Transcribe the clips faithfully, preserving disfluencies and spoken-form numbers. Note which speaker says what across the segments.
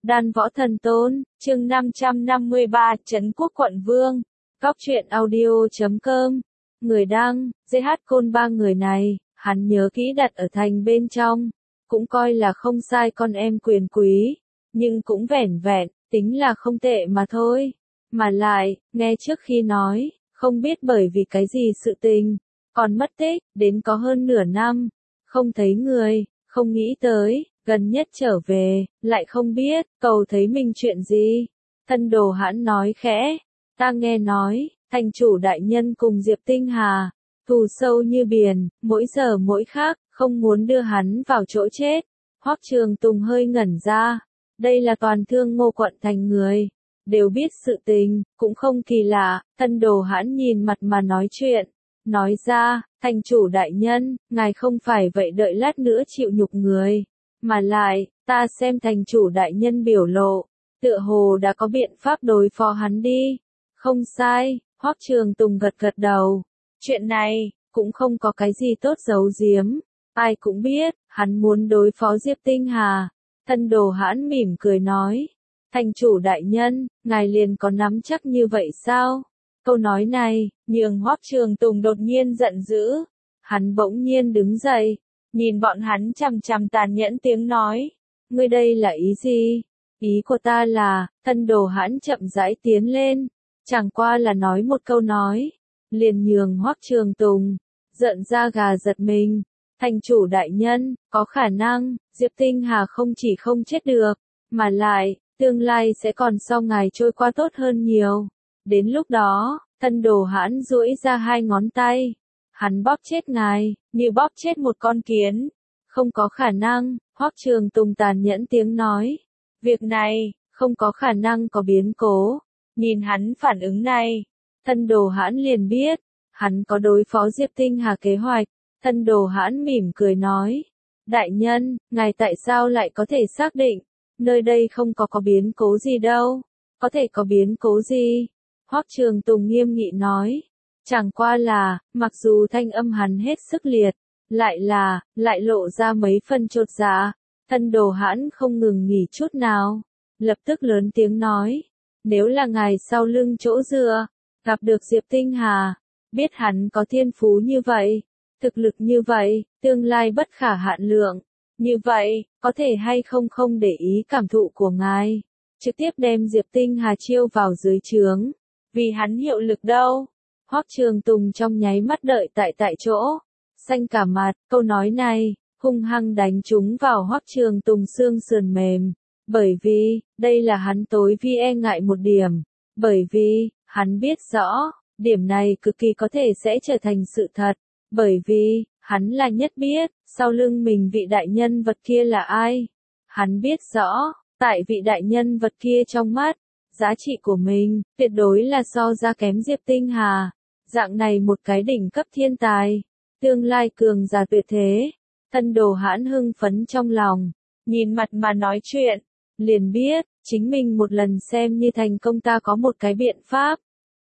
Speaker 1: Đan Võ Thần Tôn, chương năm trăm năm mươi ba, Trấn Quốc Quận Vương. Góc truyện audio chấm com. Người đăng, giê hát Côn ba người này, hắn nhớ kỹ đặt ở thành bên trong. Cũng coi là không sai con em quyền quý. Nhưng cũng vẻn vẹn, tính là không tệ mà thôi. Mà lại, nghe trước khi nói, không biết bởi vì cái gì sự tình. Còn mất tích, đến có hơn nửa năm. Không thấy người, không nghĩ tới. Gần nhất trở về, lại không biết, cầu thấy mình chuyện gì. Thân Đồ Hãn nói khẽ, ta nghe nói, thành chủ đại nhân cùng Diệp Tinh Hà, thù sâu như biển, mỗi giờ mỗi khắc, không muốn đưa hắn vào chỗ chết. Hoắc Trường Tùng hơi ngẩn ra, đây là toàn thương Ngô quận thành người, đều biết sự tình, cũng không kỳ lạ. Thân Đồ Hãn nhìn mặt mà nói chuyện, nói ra, thành chủ đại nhân, ngài không phải vậy đợi lát nữa chịu nhục người. Mà lại, ta xem thành chủ đại nhân biểu lộ, tựa hồ đã có biện pháp đối phó hắn đi. Không sai, Hoắc Trường Tùng gật gật đầu. Chuyện này, cũng không có cái gì tốt giấu giếm. Ai cũng biết, hắn muốn đối phó Diệp Tinh Hà. Thân Đồ Hãn mỉm cười nói. Thành chủ đại nhân, ngài liền có nắm chắc như vậy sao? Câu nói này, nhường Hoắc Trường Tùng đột nhiên giận dữ. Hắn bỗng nhiên đứng dậy. Nhìn bọn hắn chằm chằm tàn nhẫn tiếng nói. Ngươi đây là ý gì? Ý của ta là, Thân Đồ Hãn chậm rãi tiến lên. Chẳng qua là nói một câu nói. Liền nhường Hoắc Trường Tùng. Giận ra gà giật mình. Thành chủ đại nhân, có khả năng, Diệp Tinh Hà không chỉ không chết được. Mà lại, tương lai sẽ còn so ngài trôi qua tốt hơn nhiều. Đến lúc đó, Thân Đồ Hãn duỗi ra hai ngón tay. Hắn bóp chết ngài, như bóp chết một con kiến. Không có khả năng, Hoắc Trường Tùng tàn nhẫn tiếng nói. Việc này, không có khả năng có biến cố. Nhìn hắn phản ứng này, Thân Đồ Hãn liền biết, hắn có đối phó Diệp Tinh Hà kế hoạch. Thân Đồ Hãn mỉm cười nói. Đại nhân, ngài tại sao lại có thể xác định, nơi đây không có có biến cố gì đâu. Có thể có biến cố gì? Hoắc Trường Tùng nghiêm nghị nói. Chẳng qua là, mặc dù thanh âm hắn hết sức liệt, lại là, lại lộ ra mấy phân chột dạ. Thân Đồ Hãn không ngừng nghỉ chút nào, lập tức lớn tiếng nói, nếu là ngài sau lưng chỗ dựa, gặp được Diệp Tinh Hà, biết hắn có thiên phú như vậy, thực lực như vậy, tương lai bất khả hạn lượng, như vậy, có thể hay không không để ý cảm thụ của ngài, trực tiếp đem Diệp Tinh Hà chiêu vào dưới trướng, vì hắn hiệu lực đâu. Hoắc Trường Tùng trong nháy mắt đợi tại tại chỗ, xanh cả mặt. Câu nói này, hung hăng đánh trúng vào Hoắc Trường Tùng xương sườn mềm, bởi vì, đây là hắn tối vi e ngại một điểm, bởi vì, hắn biết rõ, điểm này cực kỳ có thể sẽ trở thành sự thật, bởi vì, hắn là nhất biết, sau lưng mình vị đại nhân vật kia là ai. Hắn biết rõ, tại vị đại nhân vật kia trong mắt, giá trị của mình, tuyệt đối là so ra kém Diệp Tinh Hà. Dạng này một cái đỉnh cấp thiên tài, tương lai cường giả tuyệt thế. Thân Đồ Hãn hưng phấn trong lòng, nhìn mặt mà nói chuyện, liền biết, chính mình một lần xem như thành công. Ta có một cái biện pháp,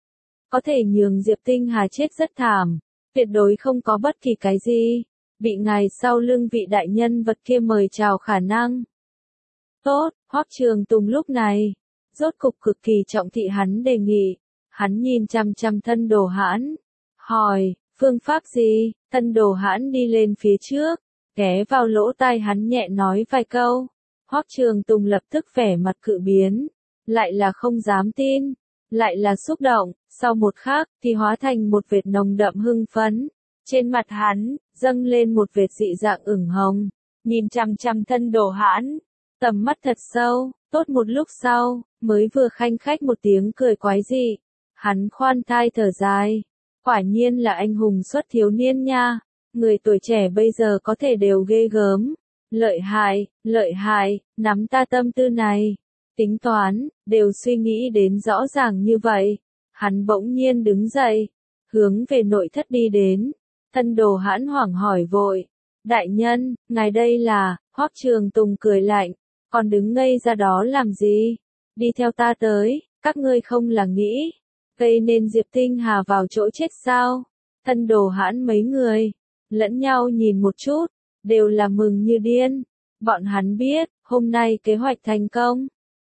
Speaker 1: có thể nhường Diệp Tinh Hà chết rất thảm, tuyệt đối không có bất kỳ cái gì, bị ngài sau lưng vị đại nhân vật kia mời chào khả năng. Tốt, Hoắc Trường Tùng lúc này, rốt cục cực kỳ trọng thị hắn đề nghị. Hắn nhìn chằm chằm Thân Đồ Hãn, hỏi, phương pháp gì? Thân Đồ Hãn đi lên phía trước, ghé vào lỗ tai hắn nhẹ nói vài câu. Hoắc Trường Tùng lập tức vẻ mặt cự biến, lại là không dám tin, lại là xúc động, sau một khắc thì hóa thành một vệt nồng đậm hưng phấn. Trên mặt hắn, dâng lên một vệt dị dạng ửng hồng, nhìn chằm chằm Thân Đồ Hãn, tầm mắt thật sâu, tốt một lúc sau, mới vừa khanh khách một tiếng cười quái dị. Hắn khoan thai thở dài, quả nhiên là anh hùng xuất thiếu niên nha, người tuổi trẻ bây giờ có thể đều ghê gớm, lợi hại, lợi hại, nắm ta tâm tư này, tính toán, đều suy nghĩ đến rõ ràng như vậy. Hắn bỗng nhiên đứng dậy, hướng về nội thất đi đến. Thân Đồ Hãn hoảng hỏi vội, đại nhân, ngài đây là? Hoắc Trường Tùng cười lạnh, còn đứng ngây ra đó làm gì? Đi theo ta tới, các ngươi không là nghĩ gây nên Diệp Tinh Hà vào chỗ chết sao? Thân Đồ Hãn mấy người, lẫn nhau nhìn một chút, đều là mừng như điên. Bọn hắn biết, hôm nay kế hoạch thành công,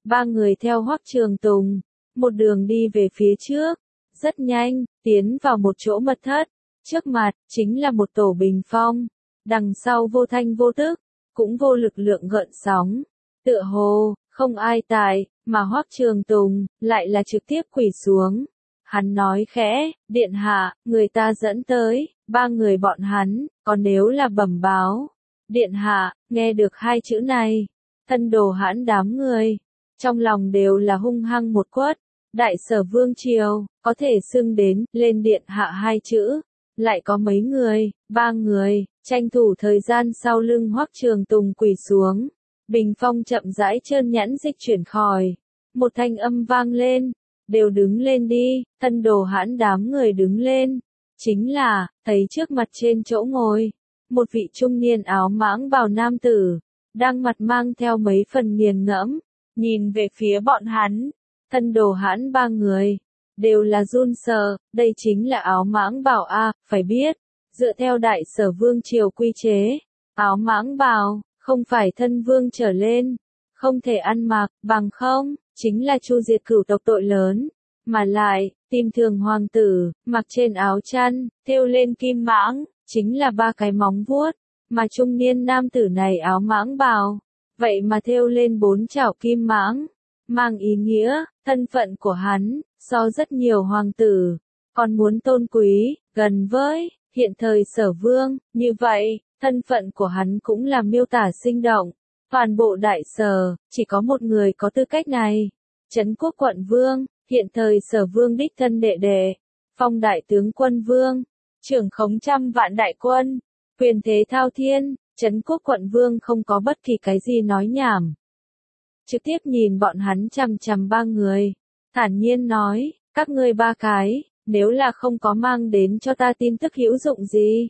Speaker 1: ba người theo Hoắc Trường Tùng, một đường đi về phía trước, rất nhanh, tiến vào một chỗ mật thất, trước mặt, chính là một tổ bình phong, đằng sau vô thanh vô tức, cũng vô lực lượng gợn sóng, tựa hồ, không ai tại, mà Hoắc Trường Tùng, lại là trực tiếp quỳ xuống. Hắn nói khẽ, điện hạ, người ta dẫn tới, ba người bọn hắn, còn nếu là bẩm báo. Điện hạ, nghe được hai chữ này, thân đồ hãn đám người, trong lòng đều là hung hăng một quất, đại sở vương triều, có thể xưng đến, lên điện hạ hai chữ, lại có mấy người, ba người, tranh thủ thời gian sau lưng Hoắc Trường Tùng quỳ xuống, bình phong chậm rãi trơn nhẵn dịch chuyển khỏi, một thanh âm vang lên, đều đứng lên đi, thân đồ hãn đám người đứng lên, chính là, thấy trước mặt trên chỗ ngồi, một vị trung niên áo mãng bào nam tử, đang mặt mang theo mấy phần nghiền ngẫm, nhìn về phía bọn hắn, thân đồ hãn ba người, đều là run sợ, đây chính là áo mãng bào a, phải biết, dựa theo đại sở vương triều quy chế, áo mãng bào, không phải thân vương trở lên, không thể ăn mặc, bằng không, chính là chu diệt cửu tộc tội lớn, mà lại, tìm thường hoàng tử, mặc trên áo chăn, thêu lên kim mãng, chính là ba cái móng vuốt, mà trung niên nam tử này áo mãng bào, vậy mà thêu lên bốn chảo kim mãng, mang ý nghĩa, thân phận của hắn, so rất nhiều hoàng tử, còn muốn tôn quý, gần với, hiện thời sở vương, như vậy, thân phận của hắn cũng là miêu tả sinh động, toàn bộ đại sở, chỉ có một người có tư cách này, Trấn Quốc quận vương, hiện thời sở vương đích thân đệ đệ, phong đại tướng quân vương, trưởng khống trăm vạn đại quân, quyền thế thao thiên, Trấn Quốc quận vương không có bất kỳ cái gì nói nhảm. Trực tiếp nhìn bọn hắn chằm chằm ba người, thản nhiên nói, các ngươi ba cái, nếu là không có mang đến cho ta tin tức hữu dụng gì.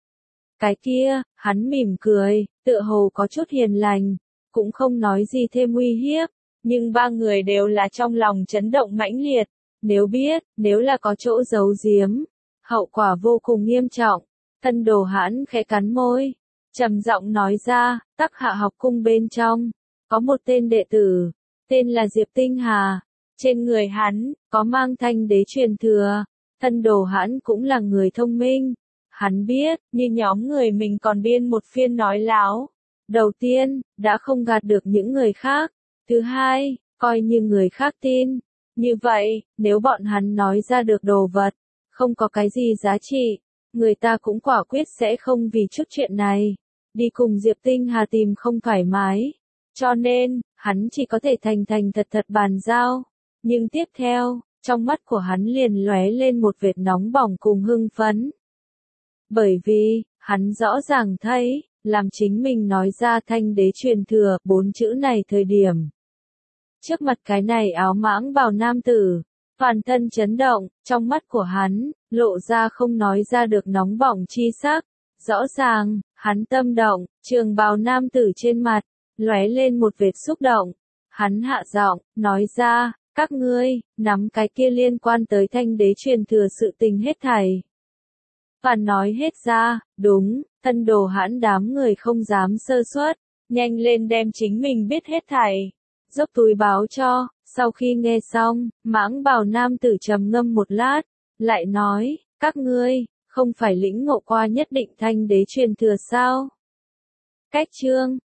Speaker 1: Cái kia, hắn mỉm cười, tựa hồ có chút hiền lành, cũng không nói gì thêm uy hiếp, nhưng ba người đều là trong lòng chấn động mãnh liệt, nếu biết, nếu là có chỗ giấu giếm, hậu quả vô cùng nghiêm trọng. Thân đồ hãn khẽ cắn môi, trầm giọng nói ra, Tắc Hạ học cung bên trong, có một tên đệ tử, tên là Diệp Tinh Hà, trên người hắn, có mang thanh đế truyền thừa, thân đồ hãn cũng là người thông minh, hắn biết, như nhóm người mình còn biên một phiên nói láo. Đầu tiên, đã không gạt được những người khác, thứ hai, coi như người khác tin, như vậy, nếu bọn hắn nói ra được đồ vật, không có cái gì giá trị, người ta cũng quả quyết sẽ không vì chút chuyện này, đi cùng Diệp Tinh Hà tìm không thoải mái. Cho nên, hắn chỉ có thể thành thành thật thật bàn giao. Nhưng tiếp theo, trong mắt của hắn liền lóe lên một vệt nóng bỏng cùng hưng phấn. Bởi vì, hắn rõ ràng thấy, làm chính mình nói ra thanh đế truyền thừa, bốn chữ này thời điểm. Trước mặt cái này áo mãng bào nam tử, toàn thân chấn động, trong mắt của hắn, lộ ra không nói ra được nóng bỏng chi sắc. Rõ ràng, hắn tâm động, trường bào nam tử trên mặt, lóe lên một vệt xúc động. Hắn hạ giọng, nói ra, các ngươi, nắm cái kia liên quan tới thanh đế truyền thừa sự tình hết thảy. Và nói hết ra, đúng, thân đồ hãn đám người không dám sơ suất, nhanh lên đem chính mình biết hết thảy. Dốc túi báo cho, sau khi nghe xong, mãng bào nam tử trầm ngâm một lát, lại nói, các ngươi, không phải lĩnh ngộ qua nhất định thanh đế truyền thừa sao? Cách chương